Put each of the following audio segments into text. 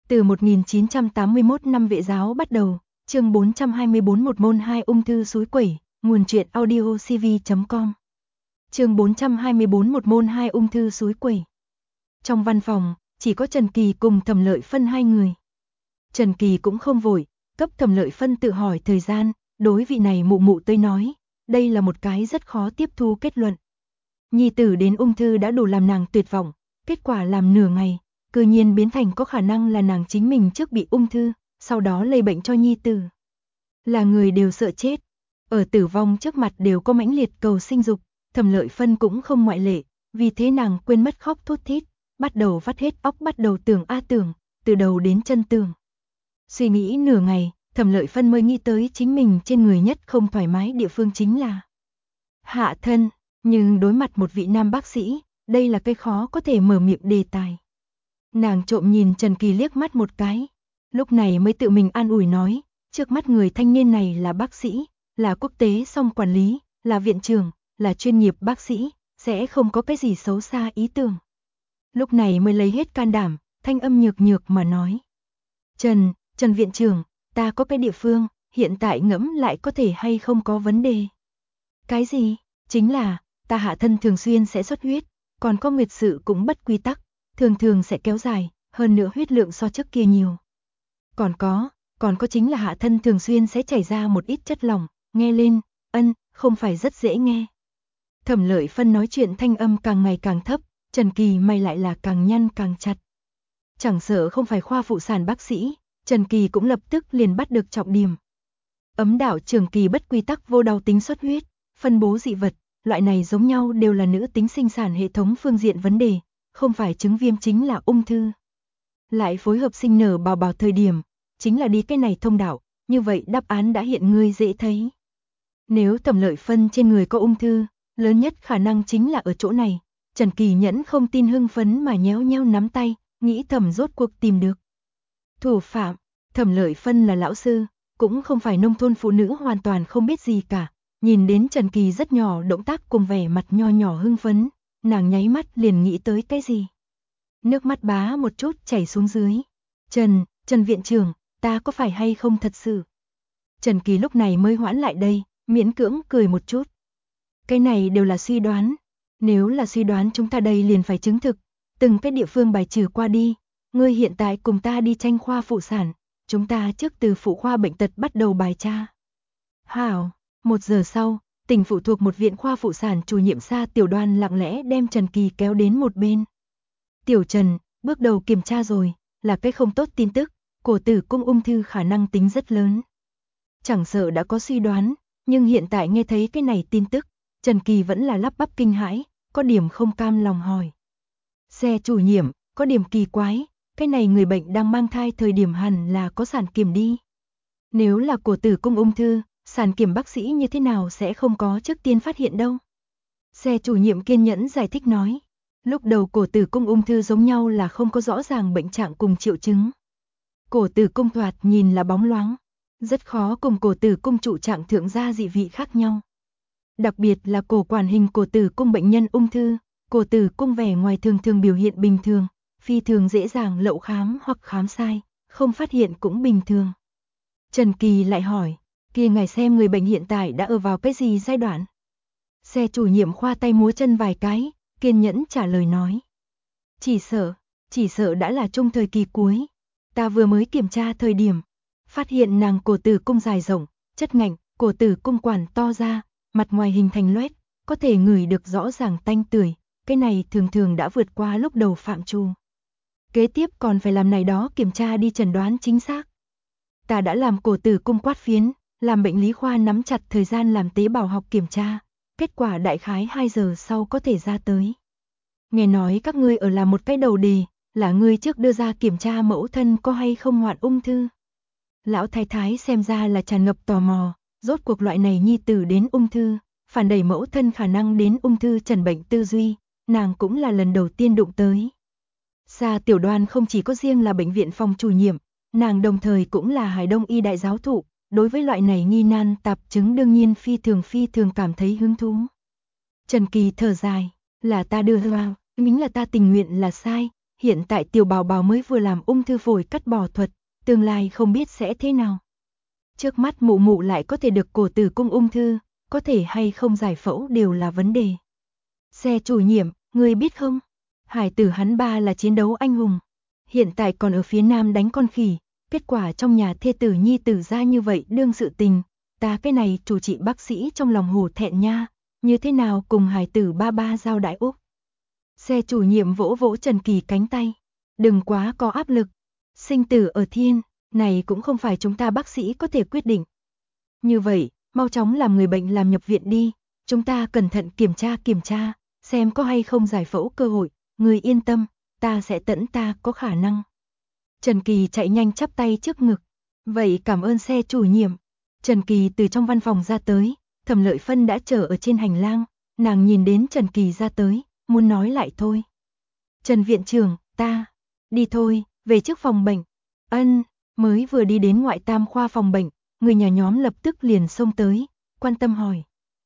Từ 1981 năm vệ giáo bắt đầu, chương 424 một môn 2 ung thư suối quẩy, nguồn truyện audio cv.com. Chương 424 một môn 2 ung thư suối quẩy. Trong văn phòng, chỉ có Trần Kỳ cùng Thẩm Lợi Phân hai người. Trần Kỳ cũng không vội, cấp Thẩm Lợi Phân tự hỏi thời gian, đối vị này mụ mụ tới nói, đây là một cái rất khó tiếp thu kết luận. Nhi tử đến ung thư đã đủ làm nàng tuyệt vọng, kết quả làm nửa ngày, cư nhiên biến thành có khả năng là nàng chính mình trước bị ung thư, sau đó lây bệnh cho nhi tử. Là người đều sợ chết, ở tử vong trước mặt đều có mãnh liệt cầu sinh dục, Thẩm Lợi Phân cũng không ngoại lệ, vì thế nàng quên mất khóc thút thít, bắt đầu vắt hết óc bắt đầu tưởng tưởng, từ đầu đến chân tưởng. Suy nghĩ nửa ngày, Thẩm Lợi Phân mới nghĩ tới chính mình trên người nhất không thoải mái địa phương chính là hạ thân, nhưng đối mặt một vị nam bác sĩ, đây là cái khó có thể mở miệng đề tài. Nàng trộm nhìn Trần Kỳ liếc mắt một cái, lúc này mới tự mình an ủi nói, trước mắt người thanh niên này là bác sĩ, là quốc tế song quản lý, là viện trưởng, là chuyên nghiệp bác sĩ, sẽ không có cái gì xấu xa ý tưởng. Lúc này mới lấy hết can đảm, thanh âm nhược nhược mà nói. Trần viện trưởng, ta có cái địa phương, hiện tại ngẫm lại có thể hay không có vấn đề. Cái gì? Chính là, ta hạ thân thường xuyên sẽ xuất huyết, còn có nguyệt sự cũng bất quy tắc, thường thường sẽ kéo dài, hơn nữa huyết lượng so trước kia nhiều. Còn có chính là hạ thân thường xuyên sẽ chảy ra một ít chất lỏng, nghe lên, không phải rất dễ nghe. Thẩm Lợi Phân nói chuyện thanh âm càng ngày càng thấp, Trần Kỳ mày lại là càng nhăn càng chặt. Chẳng sợ không phải khoa phụ sản bác sĩ, Trần Kỳ cũng lập tức liền bắt được trọng điểm. Ấm đạo trường kỳ bất quy tắc vô đau tính xuất huyết, phân bố dị vật, loại này giống nhau đều là nữ tính sinh sản hệ thống phương diện vấn đề, không phải chứng viêm chính là ung thư. Lại phối hợp sinh nở bào bào thời điểm, chính là đi cái này thông đạo, như vậy đáp án đã hiện ngươi dễ thấy. Nếu Thẩm Lợi Phân trên người có ung thư, lớn nhất khả năng chính là ở chỗ này. Trần Kỳ nhẫn không tin hưng phấn mà nhéo nhéo nắm tay, nghĩ thầm rốt cuộc tìm được thủ phạm. Thẩm Lợi Phân là lão sư, cũng không phải nông thôn phụ nữ hoàn toàn không biết gì cả. Nhìn đến Trần Kỳ rất nhỏ động tác cùng vẻ mặt nho nhỏ hưng phấn, nàng nháy mắt liền nghĩ tới cái gì. Nước mắt bá một chút chảy xuống dưới. Trần viện trưởng, ta có phải hay không thật sự? Trần Kỳ lúc này mới hoãn lại đây, miễn cưỡng cười một chút. Cái này đều là suy đoán. Nếu là suy đoán chúng ta đây liền phải chứng thực. Từng cái địa phương bài trừ qua đi. Ngươi hiện tại cùng ta đi tranh khoa phụ sản. Chúng ta trước từ phụ khoa bệnh tật bắt đầu bài tra. Hảo, 1 giờ sau, tỉnh phụ thuộc một viện khoa phụ sản chủ nhiệm Sa Tiểu Đoan lặng lẽ đem Trần Kỳ kéo đến một bên. Tiểu Trần, bước đầu kiểm tra rồi, là cái không tốt tin tức, cổ tử cung ung thư khả năng tính rất lớn. Chẳng sợ đã có suy đoán, nhưng hiện tại nghe thấy cái này tin tức, Trần Kỳ vẫn là lắp bắp kinh hãi, có điểm không cam lòng hỏi. Xe chủ nhiệm, có điểm kỳ quái, cái này người bệnh đang mang thai thời điểm hẳn là có sản kiểm đi. Nếu là cổ tử cung ung thư, sản kiểm bác sĩ như thế nào sẽ không có trước tiên phát hiện đâu. Xe chủ nhiệm kiên nhẫn giải thích nói, lúc đầu cổ tử cung ung thư giống nhau là không có rõ ràng bệnh trạng cùng triệu chứng. Cổ tử cung thoạt nhìn là bóng loáng, rất khó cùng cổ tử cung trụ trạng thượng gia dị vị khác nhau. Đặc biệt là cổ quản hình cổ tử cung bệnh nhân ung thư, cổ tử cung vẻ ngoài thường thường biểu hiện bình thường, phi thường dễ dàng lậu khám hoặc khám sai, không phát hiện cũng bình thường. Trần Kỳ lại hỏi, kia ngài xem người bệnh hiện tại đã ở vào cái gì giai đoạn? Xe chủ nhiệm khoa tay múa chân vài cái, kiên nhẫn trả lời nói. Chỉ sợ đã là trong thời kỳ cuối. Ta vừa mới kiểm tra thời điểm, phát hiện nàng cổ tử cung dài rộng, chất ngạnh, cổ tử cung quản to ra, mặt ngoài hình thành loét, có thể ngửi được rõ ràng tanh tưởi, cái này thường thường đã vượt qua lúc đầu phạm trù. Kế tiếp còn phải làm này đó kiểm tra đi chẩn đoán chính xác. Ta đã làm cổ tử cung quát phiến, làm bệnh lý khoa nắm chặt thời gian làm tế bào học kiểm tra, kết quả đại khái 2 giờ sau có thể ra tới. Nghe nói các ngươi ở làm một cái đầu đề, là ngươi trước đưa ra kiểm tra mẫu thân có hay không hoạn ung thư. Lão thái thái xem ra là tràn ngập tò mò, rốt cuộc loại này nhi tử đến ung thư, phản đẩy mẫu thân khả năng đến ung thư trần bệnh tư duy, nàng cũng là lần đầu tiên đụng tới. Sa Tiểu Đoan không chỉ có riêng là bệnh viện phòng chủ nhiệm, nàng đồng thời cũng là Hải Đông y đại giáo thụ, đối với loại này nghi nan tạp chứng đương nhiên phi thường cảm thấy hứng thú. Trần Kỳ thở dài, là ta đưa vào, chính là ta tình nguyện là sai, hiện tại tiểu bảo bảo mới vừa làm ung thư phổi cắt bỏ thuật, tương lai không biết sẽ thế nào. Trước mắt mụ mụ lại có thể được cổ tử cung ung thư, có thể hay không giải phẫu đều là vấn đề. Xe chủ nhiệm, ngươi biết không? Hải tử hắn ba là chiến đấu anh hùng. Hiện tại còn ở phía nam đánh con khỉ, kết quả trong nhà thê tử nhi tử ra như vậy đương sự tình. Ta cái này chủ trị bác sĩ trong lòng hổ thẹn nha, như thế nào cùng hải tử ba ba giao đãi úc. Xe chủ nhiệm vỗ vỗ Trần Kỳ cánh tay. Đừng quá có áp lực. Sinh tử ở thiên, này cũng không phải chúng ta bác sĩ có thể quyết định. Như vậy, mau chóng làm người bệnh làm nhập viện đi. Chúng ta cẩn thận kiểm tra, xem có hay không giải phẫu cơ hội. Người yên tâm, ta sẽ tận ta có khả năng. Trần Kỳ chạy nhanh chắp tay trước ngực. Vậy cảm ơn xe chủ nhiệm. Trần Kỳ từ trong văn phòng ra tới, Thẩm Lợi Phân đã chờ ở trên hành lang. Nàng nhìn đến Trần Kỳ ra tới, muốn nói lại thôi. Trần viện trưởng, ta, đi thôi, về trước phòng bệnh. Ân, mới vừa đi đến ngoại tam khoa phòng bệnh, người nhà nhóm lập tức liền xông tới, quan tâm hỏi.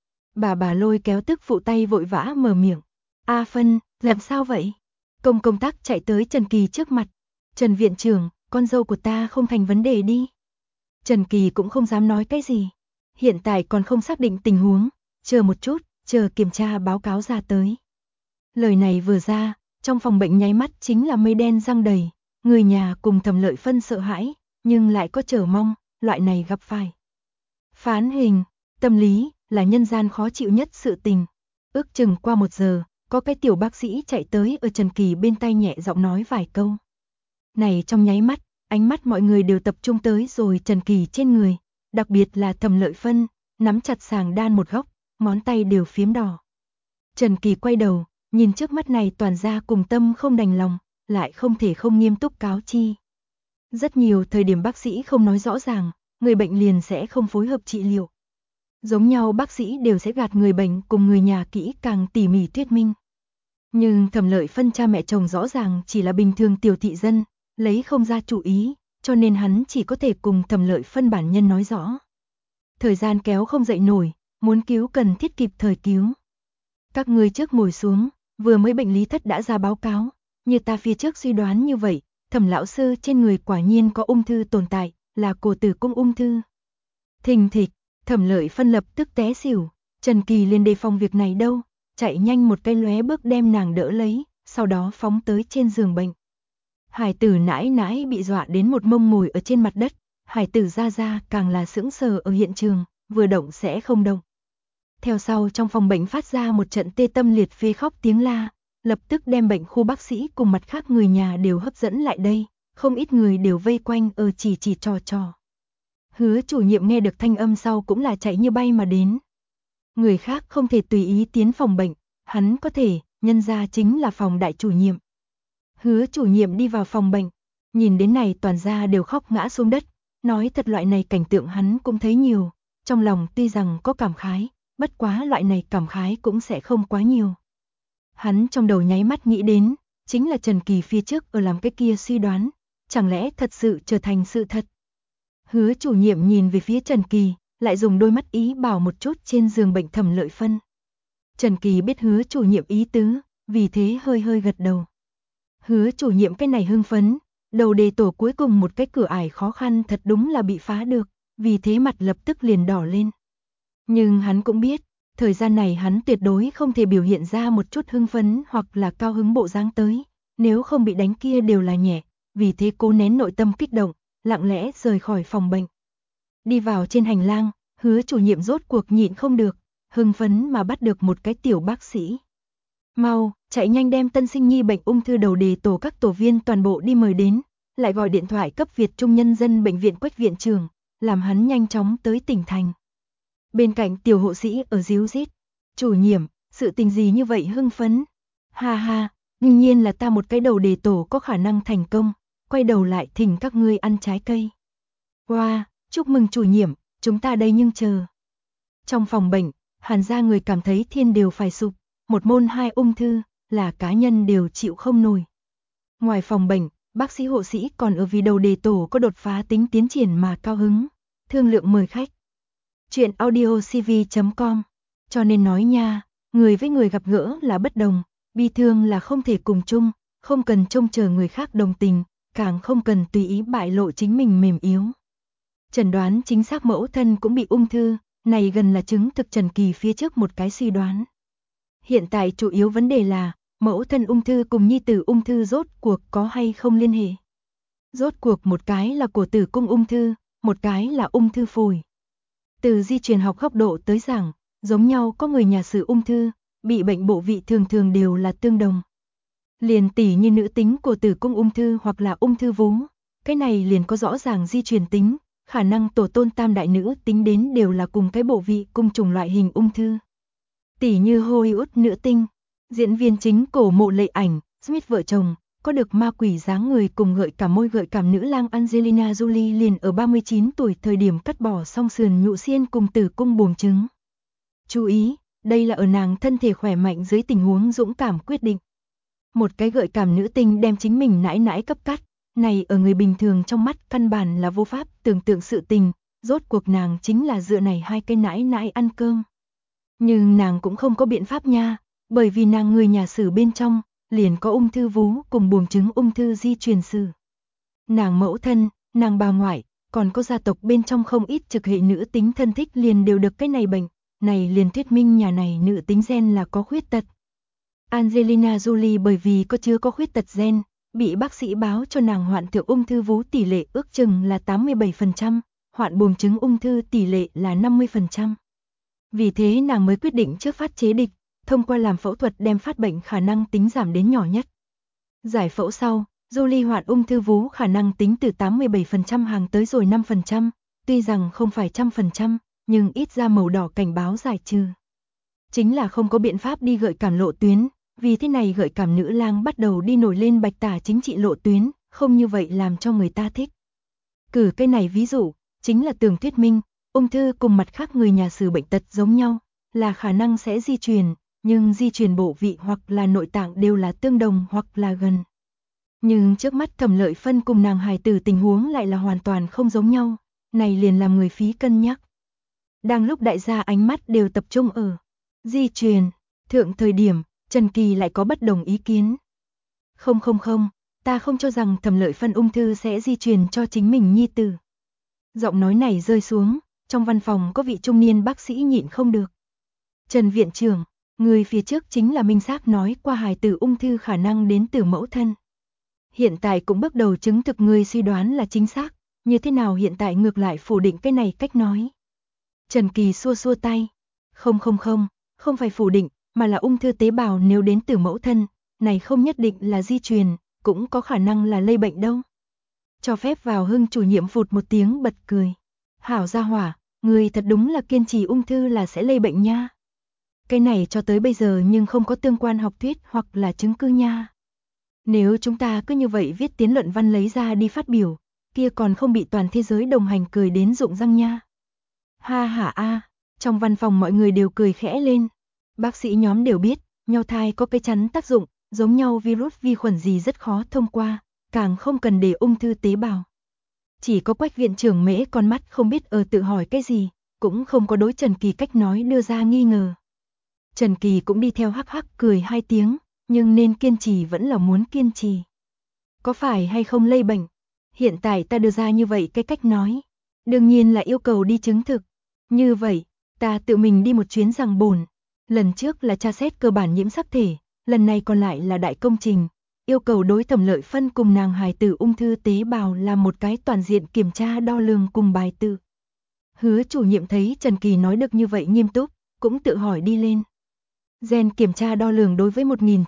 Bà lôi kéo tức phụ tay vội vã mở miệng. A Phân, làm sao vậy? Công tác chạy tới Trần Kỳ trước mặt. Trần viện trưởng, con dâu của ta không thành vấn đề đi. Trần Kỳ cũng không dám nói cái gì. Hiện tại còn không xác định tình huống, chờ một chút, chờ kiểm tra báo cáo ra tới. Lời này vừa ra, trong phòng bệnh nháy mắt chính là mây đen giăng đầy, người nhà cùng Thẩm Lợi Phân sợ hãi, nhưng lại có chờ mong, loại này gặp phải. Phán hình, tâm lý, là nhân gian khó chịu nhất sự tình. Ước chừng qua 1 giờ, có cái tiểu bác sĩ chạy tới ở Trần Kỳ bên tai nhẹ giọng nói vài câu. Này trong nháy mắt, ánh mắt mọi người đều tập trung tới rồi Trần Kỳ trên người, đặc biệt là Thẩm Lợi Phân, nắm chặt sàng đan một góc, ngón tay đều phiếm đỏ. Trần Kỳ quay đầu, nhìn trước mắt này toàn ra cùng tâm không đành lòng, lại không thể không nghiêm túc cáo chi. Rất nhiều thời điểm bác sĩ không nói rõ ràng, người bệnh liền sẽ không phối hợp trị liệu. Giống nhau bác sĩ đều sẽ gạt người bệnh cùng người nhà kỹ càng tỉ mỉ thuyết minh. Nhưng Thẩm Lợi Phân cha mẹ chồng rõ ràng chỉ là bình thường tiểu thị dân, lấy không ra chủ ý, cho nên hắn chỉ có thể cùng Thẩm Lợi Phân bản nhân nói rõ. Thời gian kéo không dậy nổi, muốn cứu cần thiết kịp thời cứu. Các ngươi trước ngồi xuống, vừa mới bệnh lý thất đã ra báo cáo, như ta phía trước suy đoán như vậy, Thẩm lão sư trên người quả nhiên có ung thư tồn tại, là cổ tử cung ung thư. Thình thịch, Thẩm Lợi Phân lập tức té xỉu, Trần Kỳ liền đề phòng việc này đâu, chạy nhanh một cái lóe bước đem nàng đỡ lấy, sau đó phóng tới trên giường bệnh. Hải tử nãi nãi bị dọa đến một mông ngồi ở trên mặt đất, hải tử ra càng là sững sờ ở hiện trường, vừa động sẽ không động. Theo sau trong phòng bệnh phát ra một trận tê tâm liệt phế khóc tiếng la, lập tức đem bệnh khu bác sĩ cùng mặt khác người nhà đều hấp dẫn lại đây, không ít người đều vây quanh ở chỉ trò. Hứa chủ nhiệm nghe được thanh âm sau cũng là chạy như bay mà đến. Người khác không thể tùy ý tiến phòng bệnh, hắn có thể, nhân ra chính là phòng đại chủ nhiệm. Hứa chủ nhiệm đi vào phòng bệnh, nhìn đến này toàn ra đều khóc ngã xuống đất, nói thật loại này cảnh tượng hắn cũng thấy nhiều, trong lòng tuy rằng có cảm khái, bất quá loại này cảm khái cũng sẽ không quá nhiều. Hắn trong đầu nháy mắt nghĩ đến, chính là Trần Kỳ phía trước ở làm cái kia suy đoán, chẳng lẽ thật sự trở thành sự thật. Hứa chủ nhiệm nhìn về phía Trần Kỳ, lại dùng đôi mắt ý bảo một chút trên giường bệnh Thẩm Lợi Phân. Trần Kỳ biết hứa chủ nhiệm ý tứ, vì thế hơi gật đầu. Hứa chủ nhiệm cái này hưng phấn, đầu đề tổ cuối cùng một cái cửa ải khó khăn thật đúng là bị phá được, vì thế mặt lập tức liền đỏ lên. Nhưng hắn cũng biết, thời gian này hắn tuyệt đối không thể biểu hiện ra một chút hưng phấn hoặc là cao hứng bộ dáng tới, nếu không bị đánh kia đều là nhẹ, vì thế cố nén nội tâm kích động, lặng lẽ rời khỏi phòng bệnh. Đi vào trên hành lang, hứa chủ nhiệm rốt cuộc nhịn không được, hưng phấn mà bắt được một cái tiểu bác sĩ. Mau, chạy nhanh đem tân sinh nhi bệnh ung thư đầu đề tổ các tổ viên toàn bộ đi mời đến, lại gọi điện thoại cấp Việt Trung Nhân dân bệnh viện Quách viện trưởng, làm hắn nhanh chóng tới tỉnh thành. Bên cạnh tiểu hộ sĩ ở díu dít, chủ nhiệm, sự tình gì như vậy hưng phấn? Ha ha, đương nhiên là ta một cái đầu đề tổ có khả năng thành công, quay đầu lại thỉnh các ngươi ăn trái cây. Wow, chúc mừng chủ nhiệm, chúng ta đây nhưng chờ. Trong phòng bệnh, Hàn gia người cảm thấy thiên đều phải sụp, một môn 2 ung thư, là cá nhân đều chịu không nổi. Ngoài phòng bệnh, bác sĩ hộ sĩ còn ở vì đầu đề tổ có đột phá tính tiến triển mà cao hứng, thương lượng mời khách. Chuyện audiocv.com, cho nên nói nha, người với người gặp gỡ là bất đồng, bi thương là không thể cùng chung, không cần trông chờ người khác đồng tình, càng không cần tùy ý bại lộ chính mình mềm yếu. Chẩn đoán chính xác mẫu thân cũng bị ung thư, này gần là chứng thực Trần Kỳ phía trước một cái suy đoán. Hiện tại chủ yếu vấn đề là, mẫu thân ung thư cùng nhi tử ung thư rốt cuộc có hay không liên hệ. Rốt cuộc một cái là cổ tử cung ung thư, một cái là ung thư phổi. Từ di truyền học góc độ tới giảng, giống nhau có người nhà sử ung thư, bị bệnh bộ vị thường thường đều là tương đồng. Liền tỉ như nữ tính cổ tử cung ung thư hoặc là ung thư vú, cái này liền có rõ ràng di truyền tính, khả năng tổ tôn tam đại nữ tính đến đều là cùng cái bộ vị cùng chủng loại hình ung thư. Tỉ như Hollywood nữ tinh, diễn viên chính Cổ Mộ Lệ Ảnh, Smith vợ chồng, có được ma quỷ dáng người cùng gợi cảm môi gợi cảm nữ lang Angelina Jolie liền ở 39 tuổi thời điểm cắt bỏ song sườn nhũ xiên cùng tử cung buồng trứng. Chú ý, đây là ở nàng thân thể khỏe mạnh dưới tình huống dũng cảm quyết định. Một cái gợi cảm nữ tinh đem chính mình nãi nãi cấp cắt, này ở người bình thường trong mắt căn bản là vô pháp tưởng tượng sự tình, rốt cuộc nàng chính là dựa này hai cái nãi nãi ăn cơm. Nhưng nàng cũng không có biện pháp nha, bởi vì nàng người nhà sử bên trong, liền có ung thư vú cùng buồng trứng ung thư di truyền sử. Nàng mẫu thân, nàng bà ngoại, còn có gia tộc bên trong không ít trực hệ nữ tính thân thích liền đều được cái này bệnh, này liền thuyết minh nhà này nữ tính gen là có khuyết tật. Angelina Jolie bởi vì có chứa có khuyết tật gen, bị bác sĩ báo cho nàng hoạn thượng ung thư vú tỷ lệ ước chừng là 87%, hoạn buồng trứng ung thư tỷ lệ là 50%. Vì thế nàng mới quyết định trước phát chế địch, thông qua làm phẫu thuật đem phát bệnh khả năng tính giảm đến nhỏ nhất. Giải phẫu sau, Jolie hoạn ung thư vú khả năng tính từ 87% hàng tới rồi 5%, tuy rằng không phải 100%, nhưng ít ra màu đỏ cảnh báo giải trừ. Chính là không có biện pháp đi gợi cảm lộ tuyến, vì thế này gợi cảm nữ lang bắt đầu đi nổi lên bạch tả chính trị lộ tuyến, không như vậy làm cho người ta thích. Cử cái này ví dụ, chính là tường thuyết minh, ung thư cùng mặt khác người nhà sử bệnh tật giống nhau, là khả năng sẽ di truyền, nhưng di truyền bộ vị hoặc là nội tạng đều là tương đồng hoặc là gần. Nhưng trước mắt Thẩm Lợi Phân cùng nàng hài tử tình huống lại là hoàn toàn không giống nhau, này liền làm người phí cân nhắc. Đang lúc đại gia ánh mắt đều tập trung ở di truyền, thượng thời điểm, Trần Kỳ lại có bất đồng ý kiến. Không, ta không cho rằng Thẩm Lợi Phân ung thư sẽ di truyền cho chính mình nhi tử. Giọng nói này rơi xuống, trong văn phòng có vị trung niên bác sĩ nhịn không được. Trần viện trưởng, người phía trước chính là minh xác nói qua hài tử ung thư khả năng đến từ mẫu thân. Hiện tại cũng bước đầu chứng thực người suy đoán là chính xác, như thế nào hiện tại ngược lại phủ định cái này cách nói. Trần Kỳ xua xua tay. Không phải phủ định, mà là ung thư tế bào nếu đến từ mẫu thân, này không nhất định là di truyền, cũng có khả năng là lây bệnh đâu. Cho phép vào Hưng chủ nhiệm phụt một tiếng bật cười. Hảo gia hỏa, người thật đúng là kiên trì ung thư là sẽ lây bệnh nha. Cái này cho tới bây giờ nhưng không có tương quan học thuyết hoặc là chứng cứ nha. Nếu chúng ta cứ như vậy viết tiến luận văn lấy ra đi phát biểu, kia còn không bị toàn thế giới đồng hành cười đến rụng răng nha. Ha ha a, trong văn phòng mọi người đều cười khẽ lên. Bác sĩ nhóm đều biết, nhau thai có cái chắn tác dụng, giống nhau virus vi khuẩn gì rất khó thông qua, càng không cần để ung thư tế bào. Chỉ có Quách viện trưởng mễ con mắt không biết tự hỏi cái gì, cũng không có đối Trần Kỳ cách nói đưa ra nghi ngờ. Trần Kỳ cũng đi theo hắc hắc cười hai tiếng, nhưng nên kiên trì vẫn là muốn kiên trì. Có phải hay không lây bệnh? Hiện tại ta đưa ra như vậy cái cách nói, đương nhiên là yêu cầu đi chứng thực. Như vậy, ta tự mình đi một chuyến giằng bồn. Lần trước là tra xét cơ bản nhiễm sắc thể, lần này còn lại là đại công trình, yêu cầu đối Thẩm Lợi Phân cùng nàng hài tử ung thư tế bào làm một cái toàn diện kiểm tra đo lường cùng bài tự. Hứa chủ nhiệm thấy Trần Kỳ nói được như vậy nghiêm túc, cũng tự hỏi đi lên. Gen kiểm tra đo lường đối với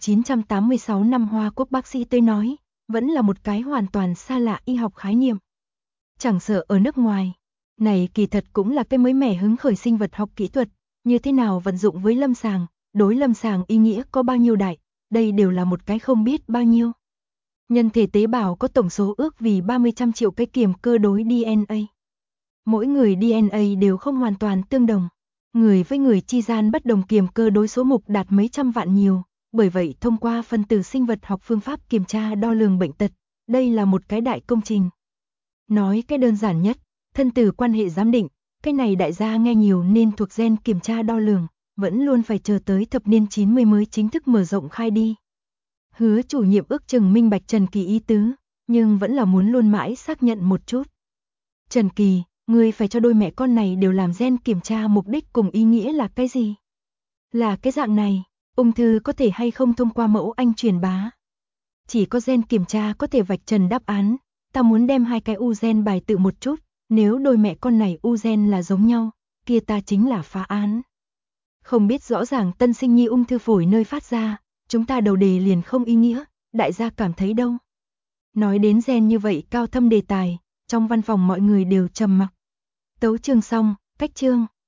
1986 năm Hoa Quốc bác sĩ tới nói, vẫn là một cái hoàn toàn xa lạ y học khái niệm. Chẳng sợ ở nước ngoài, này kỳ thật cũng là cái mới mẻ hứng khởi sinh vật học kỹ thuật, như thế nào vận dụng với lâm sàng, đối lâm sàng ý nghĩa có bao nhiêu đại, đây đều là một cái không biết bao nhiêu. Nhân thể tế bào có tổng số ước vì 30 triệu cái kiềm cơ đối DNA. Mỗi người DNA đều không hoàn toàn tương đồng. Người với người chi gian bất đồng kiềm cơ đối số mục đạt mấy trăm vạn nhiều, bởi vậy thông qua phân tử sinh vật học phương pháp kiểm tra đo lường bệnh tật, đây là một cái đại công trình. Nói cái đơn giản nhất, thân tử quan hệ giám định, cái này đại gia nghe nhiều nên thuộc gen kiểm tra đo lường, vẫn luôn phải chờ tới thập niên 90 mới chính thức mở rộng khai đi. Hứa chủ nhiệm ước chừng minh bạch Trần Kỳ ý tứ, nhưng vẫn là muốn luôn mãi xác nhận một chút. Trần Kỳ, ngươi phải cho đôi mẹ con này đều làm gen kiểm tra mục đích cùng ý nghĩa là cái gì? Là cái dạng này, ung thư có thể hay không thông qua mẫu anh truyền bá? Chỉ có gen kiểm tra có thể vạch trần đáp án, ta muốn đem hai cái u gen bài tự một chút, nếu đôi mẹ con này u gen là giống nhau, kia ta chính là phá án. Không biết rõ ràng tân sinh nhi ung thư phổi nơi phát ra, chúng ta đầu đề liền không ý nghĩa, đại gia cảm thấy đâu. Nói đến gen như vậy cao thâm đề tài, trong văn phòng mọi người đều trầm mặc. Tấu chương xong, cách chương.